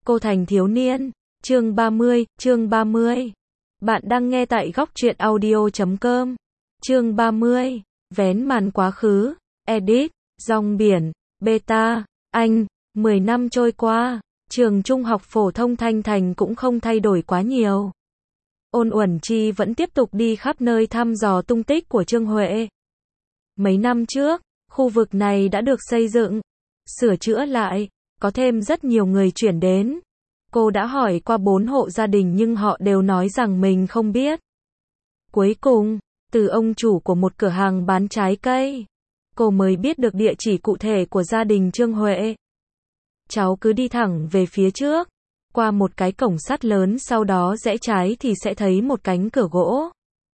Cô thành thiếu niên. Chương 30. Bạn đang nghe tại góc truyện audio.com. Chương 30. Vén màn quá khứ. Edit. Rong biển. Beta. Anh. 10 năm trôi qua, trường trung học phổ thông Thanh Thành cũng không thay đổi quá nhiều. Ôn Uẩn Chi vẫn tiếp tục đi khắp nơi thăm dò tung tích của Trương Huệ. Mấy năm trước, khu vực này đã được xây dựng, sửa chữa lại, có thêm rất nhiều người chuyển đến. Cô đã hỏi qua 4 hộ gia đình nhưng họ đều nói rằng mình không biết. Cuối cùng, từ ông chủ của một cửa hàng bán trái cây, cô mới biết được địa chỉ cụ thể của gia đình Trương Huệ. Cháu cứ đi thẳng về phía trước, qua một cái cổng sắt lớn, sau đó rẽ trái thì sẽ thấy một cánh cửa gỗ.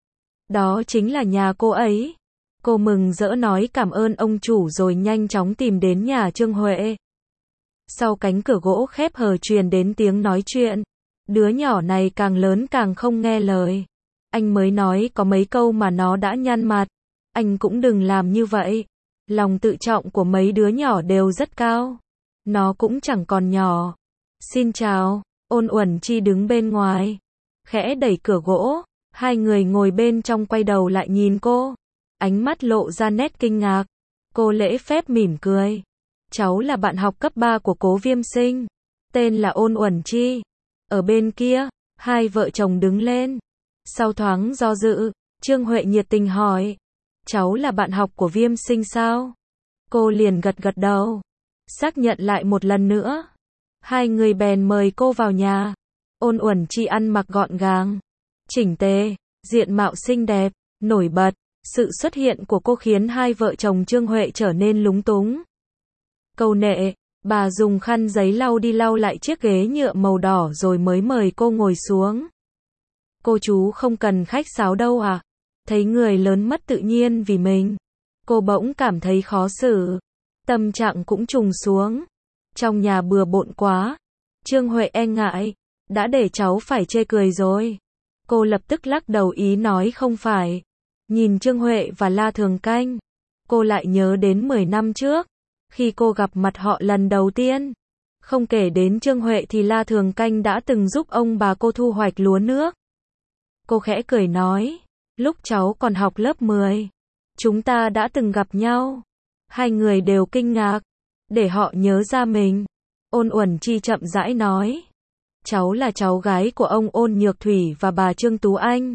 Đó chính là nhà cô ấy. Cô mừng rỡ nói cảm ơn ông chủ rồi nhanh chóng tìm đến nhà Trương Huệ. Sau cánh cửa gỗ khép hờ truyền đến tiếng nói chuyện. Đứa nhỏ này càng lớn càng không nghe lời. Anh mới nói có mấy câu mà nó đã nhăn mặt. Anh cũng đừng làm như vậy. Lòng tự trọng của mấy đứa nhỏ đều rất cao. Nó cũng chẳng còn nhỏ. Xin chào. Ôn Uẩn Chi đứng bên ngoài, khẽ đẩy cửa gỗ. Hai người ngồi bên trong quay đầu lại nhìn cô, ánh mắt lộ ra nét kinh ngạc. Cô lễ phép mỉm cười. Cháu là bạn học cấp 3 của Cố Viêm Sinh, tên là Ôn Uẩn Chi. Ở bên kia, hai vợ chồng đứng lên. Sau thoáng do dự, Trương Huệ nhiệt tình hỏi, cháu là bạn học của Viêm Sinh sao? Cô liền gật gật đầu, xác nhận lại một lần nữa. Hai người bèn mời cô vào nhà. Ôn Uẩn Chi ăn mặc gọn gàng, chỉnh tề, diện mạo xinh đẹp, nổi bật. Sự xuất hiện của cô khiến hai vợ chồng Trương Huệ trở nên lúng túng. Câu nệ, bà dùng khăn giấy lau đi lau lại chiếc ghế nhựa màu đỏ rồi mới mời cô ngồi xuống. Cô chú không cần khách sáo đâu à? Thấy người lớn mất tự nhiên vì mình, cô bỗng cảm thấy khó xử. Tâm trạng cũng trùng xuống. Trong nhà bừa bộn quá. Trương Huệ e ngại. Đã để cháu phải chê cười rồi. Cô lập tức lắc đầu ý nói không phải. Nhìn Trương Huệ và La Thường Canh, cô lại nhớ đến 10 năm trước, khi cô gặp mặt họ lần đầu tiên. Không kể đến Trương Huệ thì La Thường Canh đã từng giúp ông bà cô thu hoạch lúa nước. Cô khẽ cười nói, lúc cháu còn học lớp 10, chúng ta đã từng gặp nhau. Hai người đều kinh ngạc, để họ nhớ ra mình. Ôn Uẩn Chi chậm rãi nói, cháu là cháu gái của ông Ôn Nhược Thủy và bà Trương Tú Anh.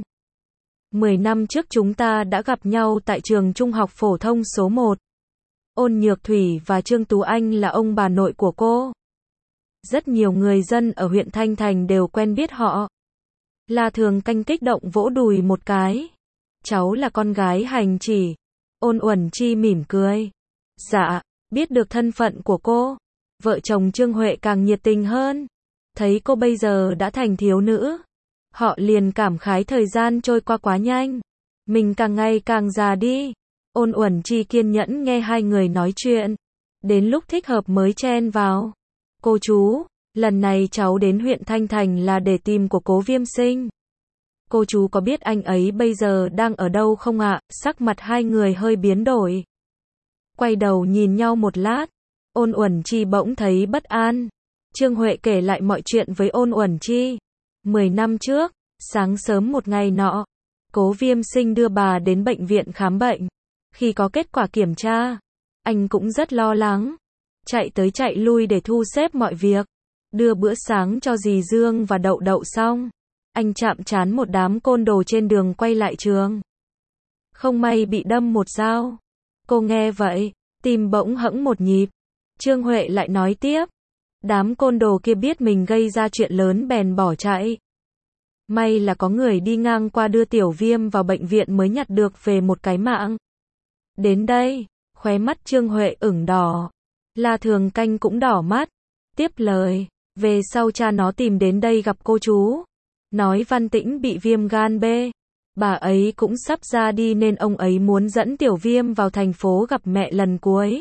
10 năm trước chúng ta đã gặp nhau tại trường trung học phổ thông số 1. Ôn Nhược Thủy và Trương Tú Anh là ông bà nội của cô. Rất nhiều người dân ở huyện Thanh Thành đều quen biết họ. La Thường Canh kích động vỗ đùi một cái. Cháu là con gái Hành Chỉ. Ôn Uẩn Chi mỉm cười. Dạ, biết được thân phận của cô, vợ chồng Trương Huệ càng nhiệt tình hơn. Thấy cô bây giờ đã thành thiếu nữ, họ liền cảm khái thời gian trôi qua quá nhanh. Mình càng ngày càng già đi. Ôn Uẩn Chi kiên nhẫn nghe hai người nói chuyện. Đến lúc thích hợp mới chen vào. Cô chú, lần này cháu đến huyện Thanh Thành là để tìm của Cố Viêm Sinh. Cô chú có biết anh ấy bây giờ đang ở đâu không ạ? Sắc mặt hai người hơi biến đổi. Quay đầu nhìn nhau một lát. Ôn Uẩn Chi bỗng thấy bất an. Trương Huệ kể lại mọi chuyện với Ôn Uẩn Chi. 10 năm trước, sáng sớm một ngày nọ, Cố Viêm Sinh đưa bà đến bệnh viện khám bệnh. Khi có kết quả kiểm tra, anh cũng rất lo lắng. Chạy tới chạy lui để thu xếp mọi việc. Đưa bữa sáng cho dì Dương và Đậu Đậu xong, anh chạm trán một đám côn đồ trên đường quay lại trường. Không may bị đâm một dao. Cô nghe vậy, tim bỗng hẫng một nhịp. Trương Huệ lại nói tiếp. Đám côn đồ kia biết mình gây ra chuyện lớn bèn bỏ chạy. May là có người đi ngang qua đưa Tiểu Viêm vào bệnh viện mới nhặt được về một cái mạng. Đến đây, khóe mắt Trương Huệ ửng đỏ. La Thường Canh cũng đỏ mắt. Tiếp lời, về sau cha nó tìm đến đây gặp cô chú. Nói Văn Tĩnh bị viêm gan B. Bà ấy cũng sắp ra đi nên ông ấy muốn dẫn Tiểu Viêm vào thành phố gặp mẹ lần cuối.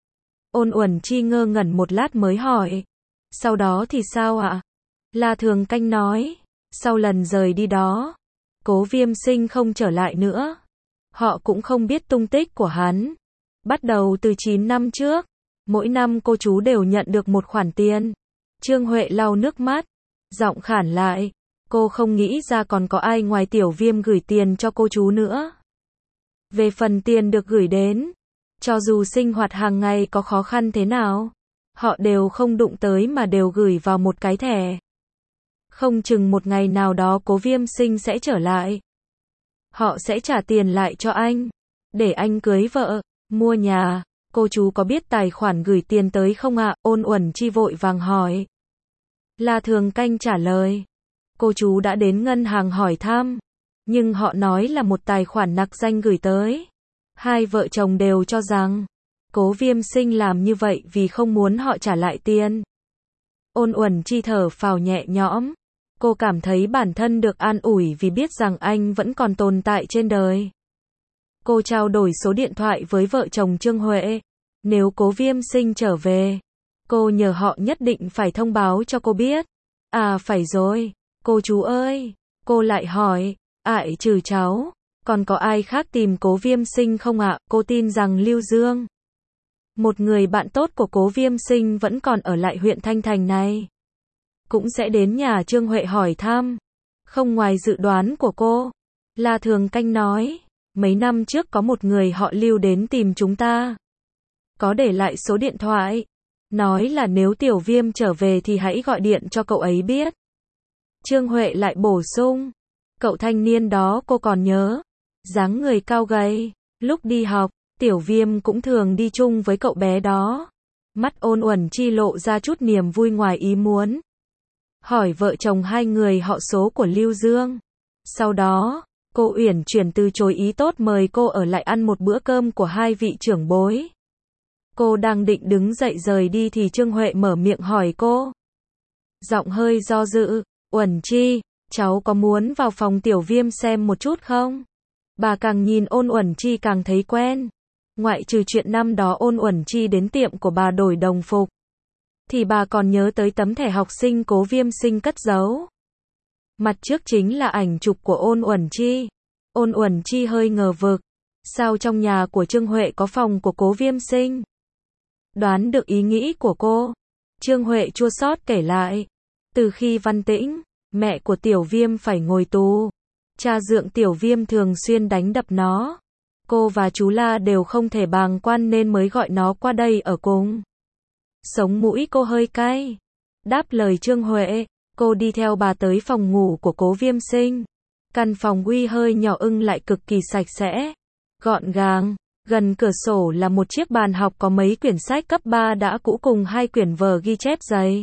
Ôn Uẩn Chi ngơ ngẩn một lát mới hỏi. Sau đó thì sao ạ? La Thường Canh nói. Sau lần rời đi đó, Cố Viêm Sinh không trở lại nữa. Họ cũng không biết tung tích của hắn. Bắt đầu từ 9 năm trước, mỗi năm cô chú đều nhận được một khoản tiền. Trương Huệ lau nước mắt, giọng khản lại. Cô không nghĩ ra còn có ai ngoài Tiểu Viêm gửi tiền cho cô chú nữa. Về phần tiền được gửi đến, cho dù sinh hoạt hàng ngày có khó khăn thế nào, họ đều không đụng tới mà đều gửi vào một cái thẻ. Không chừng một ngày nào đó Cố Viêm Sinh sẽ trở lại. Họ sẽ trả tiền lại cho anh, để anh cưới vợ, mua nhà. Cô chú có biết tài khoản gửi tiền tới không ạ? Ôn Uẩn Chi vội vàng hỏi. La Thường Canh trả lời. Cô chú đã đến ngân hàng hỏi thăm, nhưng họ nói là một tài khoản nặc danh gửi tới. Hai vợ chồng đều cho rằng Cố Viêm Sinh làm như vậy vì không muốn họ trả lại tiền. Ôn Uẩn Chi thở phào nhẹ nhõm. Cô cảm thấy bản thân được an ủi vì biết rằng anh vẫn còn tồn tại trên đời. Cô trao đổi số điện thoại với vợ chồng Trương Huệ. Nếu Cố Viêm Sinh trở về, cô nhờ họ nhất định phải thông báo cho cô biết. À phải rồi, cô chú ơi, cô lại hỏi, ải trừ cháu, còn có ai khác tìm Cố Viêm Sinh không ạ? Cô tin rằng Lưu Dương, một người bạn tốt của Cố Viêm Sinh vẫn còn ở lại huyện Thanh Thành này, cũng sẽ đến nhà Trương Huệ hỏi thăm. Không ngoài dự đoán của cô, La Thường Canh nói, mấy năm trước có một người họ Lưu đến tìm chúng ta, có để lại số điện thoại, nói là nếu Tiểu Viêm trở về thì hãy gọi điện cho cậu ấy biết. Trương Huệ lại bổ sung, cậu thanh niên đó cô còn nhớ, dáng người cao gầy, lúc đi học, Tiểu Viêm cũng thường đi chung với cậu bé đó. Mắt Ôn Uẩn Chi lộ ra chút niềm vui ngoài ý muốn. Hỏi vợ chồng hai người họ số của Lưu Dương. Sau đó, cô Uyển Chuyển từ chối ý tốt mời cô ở lại ăn một bữa cơm của hai vị trưởng bối. Cô đang định đứng dậy rời đi thì Trương Huệ mở miệng hỏi cô. Giọng hơi do dự, Uẩn Chi, cháu có muốn vào phòng Tiểu Viêm xem một chút không? Bà càng nhìn Ôn Uẩn Chi càng thấy quen. Ngoại trừ chuyện năm đó Ôn Uẩn Chi đến tiệm của bà đổi đồng phục, thì bà còn nhớ tới tấm thẻ học sinh Cố Viêm Sinh cất giấu. Mặt trước chính là ảnh chụp của Ôn Uẩn Chi. Ôn Uẩn Chi hơi ngờ vực. Sao trong nhà của Trương Huệ có phòng của Cố Viêm Sinh? Đoán được ý nghĩ của cô, Trương Huệ chua xót kể lại. Từ khi Văn Tĩnh, mẹ của Tiểu Viêm phải ngồi tù, cha dượng Tiểu Viêm thường xuyên đánh đập nó. Cô và chú La đều không thể bàng quan nên mới gọi nó qua đây ở cùng. Sống mũi cô hơi cay. Đáp lời Trương Huệ, cô đi theo bà tới phòng ngủ của Cố Viêm Sinh. Căn phòng uy hơi nhỏ lại cực kỳ sạch sẽ, gọn gàng. Gần cửa sổ là một chiếc bàn học có mấy quyển sách cấp 3 đã cũ cùng hai quyển vở ghi chép dày.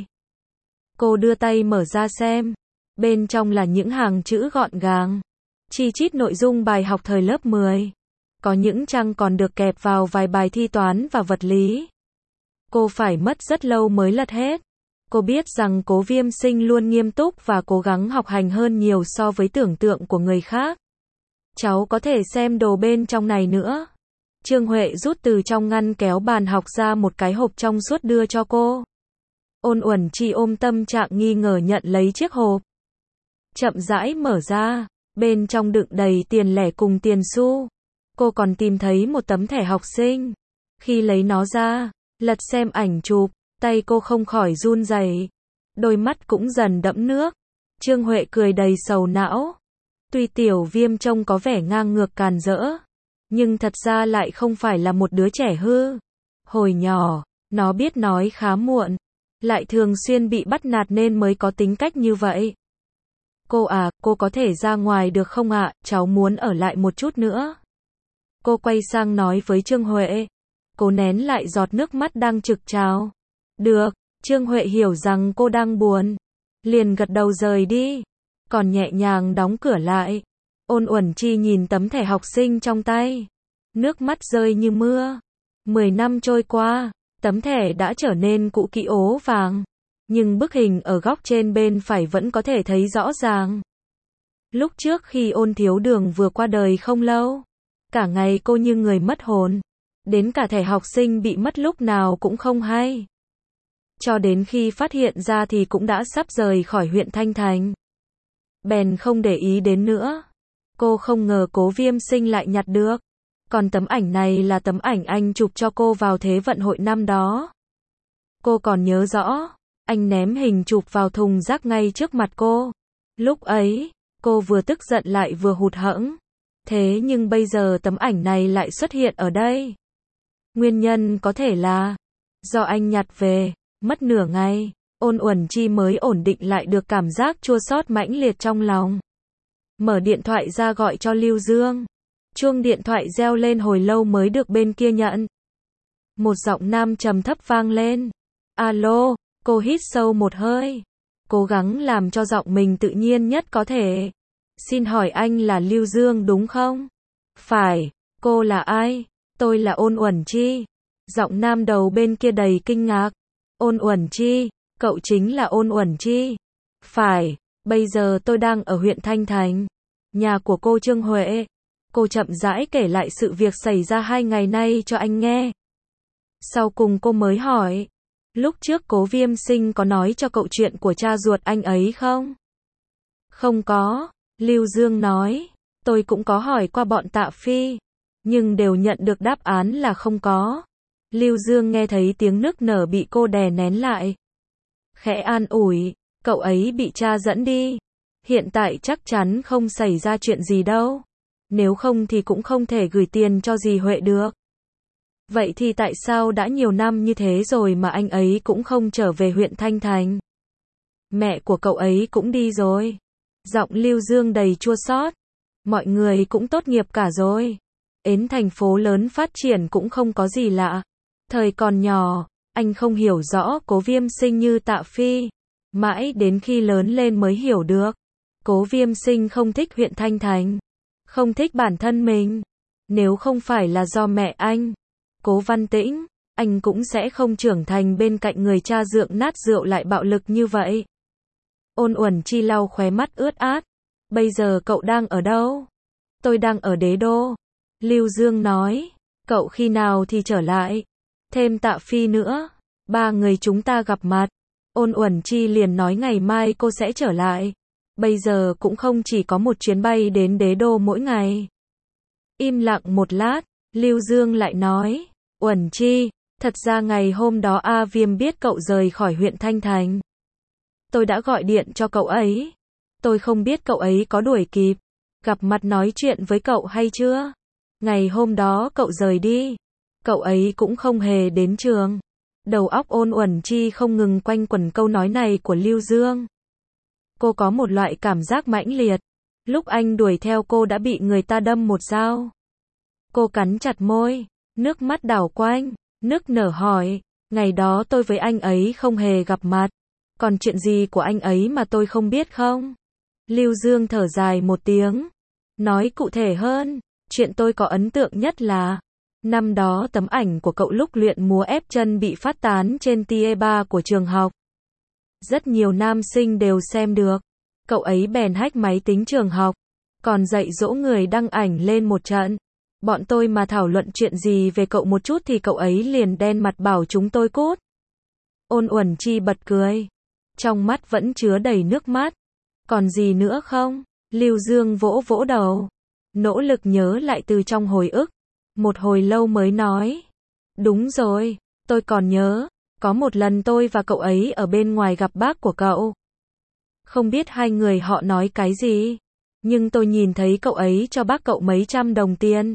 Cô đưa tay mở ra xem. Bên trong là những hàng chữ gọn gàng, chi chít nội dung bài học thời lớp 10. Có những trang còn được kẹp vào vài bài thi toán và vật lý. Cô phải mất rất lâu mới lật hết. Cô biết rằng Cố Viêm Sinh luôn nghiêm túc và cố gắng học hành hơn nhiều so với tưởng tượng của người khác. Cháu có thể xem đồ bên trong này nữa. Trương Huệ rút từ trong ngăn kéo bàn học ra một cái hộp trong suốt đưa cho cô. Ôn Uẩn Chi ôm tâm trạng nghi ngờ nhận lấy chiếc hộp. Chậm rãi mở ra, bên trong đựng đầy tiền lẻ cùng tiền xu. Cô còn tìm thấy một tấm thẻ học sinh. Khi lấy nó ra, lật xem ảnh chụp, tay cô không khỏi run rẩy, đôi mắt cũng dần đẫm nước. Trương Huệ cười đầy sầu não. Tuy Tiểu Viêm trông có vẻ ngang ngược càn rỡ, nhưng thật ra lại không phải là một đứa trẻ hư. Hồi nhỏ, nó biết nói khá muộn, lại thường xuyên bị bắt nạt nên mới có tính cách như vậy. Cô à, cô có thể ra ngoài được không ạ? Cháu muốn ở lại một chút nữa. Cô quay sang nói với Trương Huệ. Cô nén lại giọt nước mắt đang trực trào. Được, Trương Huệ hiểu rằng cô đang buồn, liền gật đầu rời đi, còn nhẹ nhàng đóng cửa lại. Ôn Uẩn Chi nhìn tấm thẻ học sinh trong tay, nước mắt rơi như mưa. 10 năm trôi qua, tấm thẻ đã trở nên cũ kỹ ố vàng, nhưng bức hình ở góc trên bên phải vẫn có thể thấy rõ ràng. Lúc trước khi Ôn Thiếu Đường vừa qua đời không lâu, cả ngày cô như người mất hồn, đến cả thẻ học sinh bị mất lúc nào cũng không hay. Cho đến khi phát hiện ra thì cũng đã sắp rời khỏi huyện Thanh Thành. Bèn không để ý đến nữa. Cô không ngờ Cố Viêm Sinh lại nhặt được. Còn tấm ảnh này là tấm ảnh anh chụp cho cô vào Thế vận hội năm đó. Cô còn nhớ rõ, Anh ném hình chụp vào thùng rác ngay trước mặt cô. Lúc ấy, cô vừa tức giận lại vừa hụt hẫng. Thế nhưng bây giờ tấm ảnh này lại xuất hiện ở đây. Nguyên nhân có thể là do anh nhặt về, mất nửa ngày, Ôn Uẩn Chi mới ổn định lại được cảm giác chua xót mãnh liệt trong lòng. Mở điện thoại ra gọi cho Lưu Dương. Chuông điện thoại reo lên hồi lâu mới được bên kia nhận. Một giọng nam trầm thấp vang lên. Alo, cô hít sâu một hơi. Cố gắng làm cho giọng mình tự nhiên nhất có thể. Xin hỏi anh là Lưu Dương đúng không? Phải, cô là ai? Tôi là Ôn Uẩn Chi. Giọng nam đầu bên kia đầy kinh ngạc. Ôn Uẩn Chi, cậu chính là Ôn Uẩn Chi. Phải, bây giờ tôi đang ở huyện Thanh Thành. Nhà của cô Trương Huệ. Cô chậm rãi kể lại sự việc xảy ra 2 ngày nay cho anh nghe. Sau cùng cô mới hỏi. Lúc trước Cố Viêm Sinh có nói cho cậu chuyện của cha ruột anh ấy không? Không có, Lưu Dương nói. Tôi cũng có hỏi qua bọn Tạ Phi. Nhưng đều nhận được đáp án là không có. Lưu Dương nghe thấy tiếng nức nở bị cô đè nén lại. Khẽ an ủi, cậu ấy bị cha dẫn đi. Hiện tại chắc chắn không xảy ra chuyện gì đâu. Nếu không thì cũng không thể gửi tiền cho dì Huệ được. Vậy thì tại sao đã nhiều năm như thế rồi mà anh ấy cũng không trở về huyện Thanh Thành? Mẹ của cậu ấy cũng đi rồi. Giọng Lưu Dương đầy chua xót. Mọi người cũng tốt nghiệp cả rồi. Đến thành phố lớn phát triển cũng không có gì lạ. Thời còn nhỏ, anh không hiểu rõ Cố Viêm Sinh như Tạ Phi. Mãi đến khi lớn lên mới hiểu được. Cố Viêm Sinh không thích huyện Thanh Thành. Không thích bản thân mình. Nếu không phải là do mẹ anh, Cố Văn Tĩnh, anh cũng sẽ không trưởng thành bên cạnh người cha rượu nát rượu lại bạo lực như vậy. Ôn Uẩn Chi lau khóe mắt ướt át. Bây giờ cậu đang ở đâu? Tôi đang ở Đế Đô. Lưu Dương nói. Cậu khi nào thì trở lại? Thêm Tạ Phi nữa. 3 người chúng ta gặp mặt. Ôn Uẩn Chi liền nói ngày mai cô sẽ trở lại. Bây giờ cũng không chỉ có một chuyến bay đến Đế Đô mỗi ngày. Im lặng một lát, Lưu Dương lại nói. Uẩn Chi, thật ra ngày hôm đó A Viêm biết cậu rời khỏi huyện Thanh Thành. Tôi đã gọi điện cho cậu ấy. Tôi không biết cậu ấy có đuổi kịp. Gặp mặt nói chuyện với cậu hay chưa? Ngày hôm đó cậu rời đi. Cậu ấy cũng không hề đến trường. Đầu óc Ôn Uẩn Chi không ngừng quanh quẩn câu nói này của Lưu Dương. Cô có một loại cảm giác mãnh liệt. Lúc anh đuổi theo cô đã bị người ta đâm một dao. Cô cắn chặt môi, nước mắt đảo quanh, nức nở hỏi. Ngày đó tôi với anh ấy không hề gặp mặt. Còn chuyện gì của anh ấy mà tôi không biết không? Lưu Dương thở dài một tiếng. Nói cụ thể hơn, chuyện tôi có ấn tượng nhất là năm đó tấm ảnh của cậu lúc luyện múa ép chân bị phát tán trên TE3 của trường học. Rất nhiều nam sinh đều xem được. Cậu ấy bèn hack máy tính trường học, còn dạy dỗ người đăng ảnh lên một trận. Bọn tôi mà thảo luận chuyện gì về cậu một chút thì cậu ấy liền đen mặt bảo chúng tôi cút. Ôn Uẩn Chi bật cười. Trong mắt vẫn chứa đầy nước mắt. Còn gì nữa không? Lưu Dương vỗ vỗ đầu. Nỗ lực nhớ lại từ trong hồi ức. Một hồi lâu mới nói. Đúng rồi, tôi còn nhớ. Có một lần tôi và cậu ấy ở bên ngoài gặp bác của cậu. Không biết hai người họ nói cái gì. Nhưng tôi nhìn thấy cậu ấy cho bác cậu mấy trăm đồng tiền.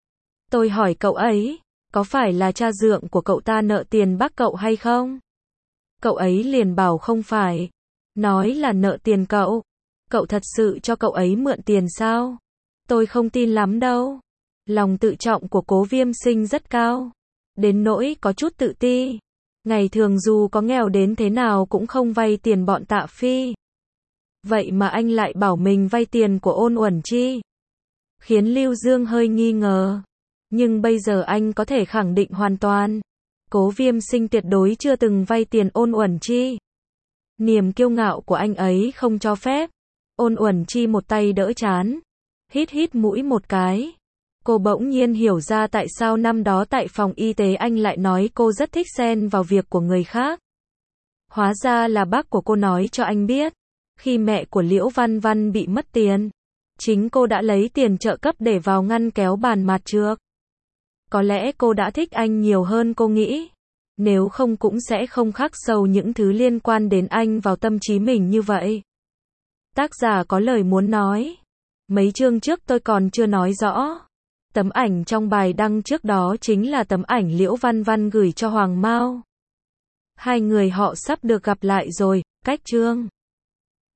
Tôi hỏi cậu ấy, có phải là cha dượng của cậu ta nợ tiền bác cậu hay không? Cậu ấy liền bảo không phải. Nói là nợ tiền cậu. Cậu thật sự cho cậu ấy mượn tiền sao? Tôi không tin lắm đâu. Lòng tự trọng của Cố Viêm Sinh rất cao. Đến nỗi có chút tự ti. Ngày thường dù có nghèo đến thế nào cũng không vay tiền bọn Tạ Phi. Vậy mà anh lại bảo mình vay tiền của Ôn Uẩn Chi. Khiến Lưu Dương hơi nghi ngờ. Nhưng bây giờ anh có thể khẳng định hoàn toàn. Cố Viêm Sinh tuyệt đối chưa từng vay tiền Ôn Uẩn Chi. Niềm kiêu ngạo của anh ấy không cho phép. Ôn Uẩn Chi một tay đỡ trán. Hít hít mũi một cái. Cô bỗng nhiên hiểu ra tại sao năm đó tại phòng y tế anh lại nói cô rất thích xen vào việc của người khác. Hóa ra là bác của cô nói cho anh biết. Khi mẹ của Liễu Văn Văn bị mất tiền, chính cô đã lấy tiền trợ cấp để vào ngăn kéo bàn mặt trước. Có lẽ cô đã thích anh nhiều hơn cô nghĩ. Nếu không cũng sẽ không khắc sâu những thứ liên quan đến anh vào tâm trí mình như vậy. Tác giả có lời muốn nói. Mấy chương trước tôi còn chưa nói rõ. Tấm ảnh trong bài đăng trước đó chính là tấm ảnh Liễu Văn Văn gửi cho Hoàng Mao. Hai người họ sắp được gặp lại rồi, cách chương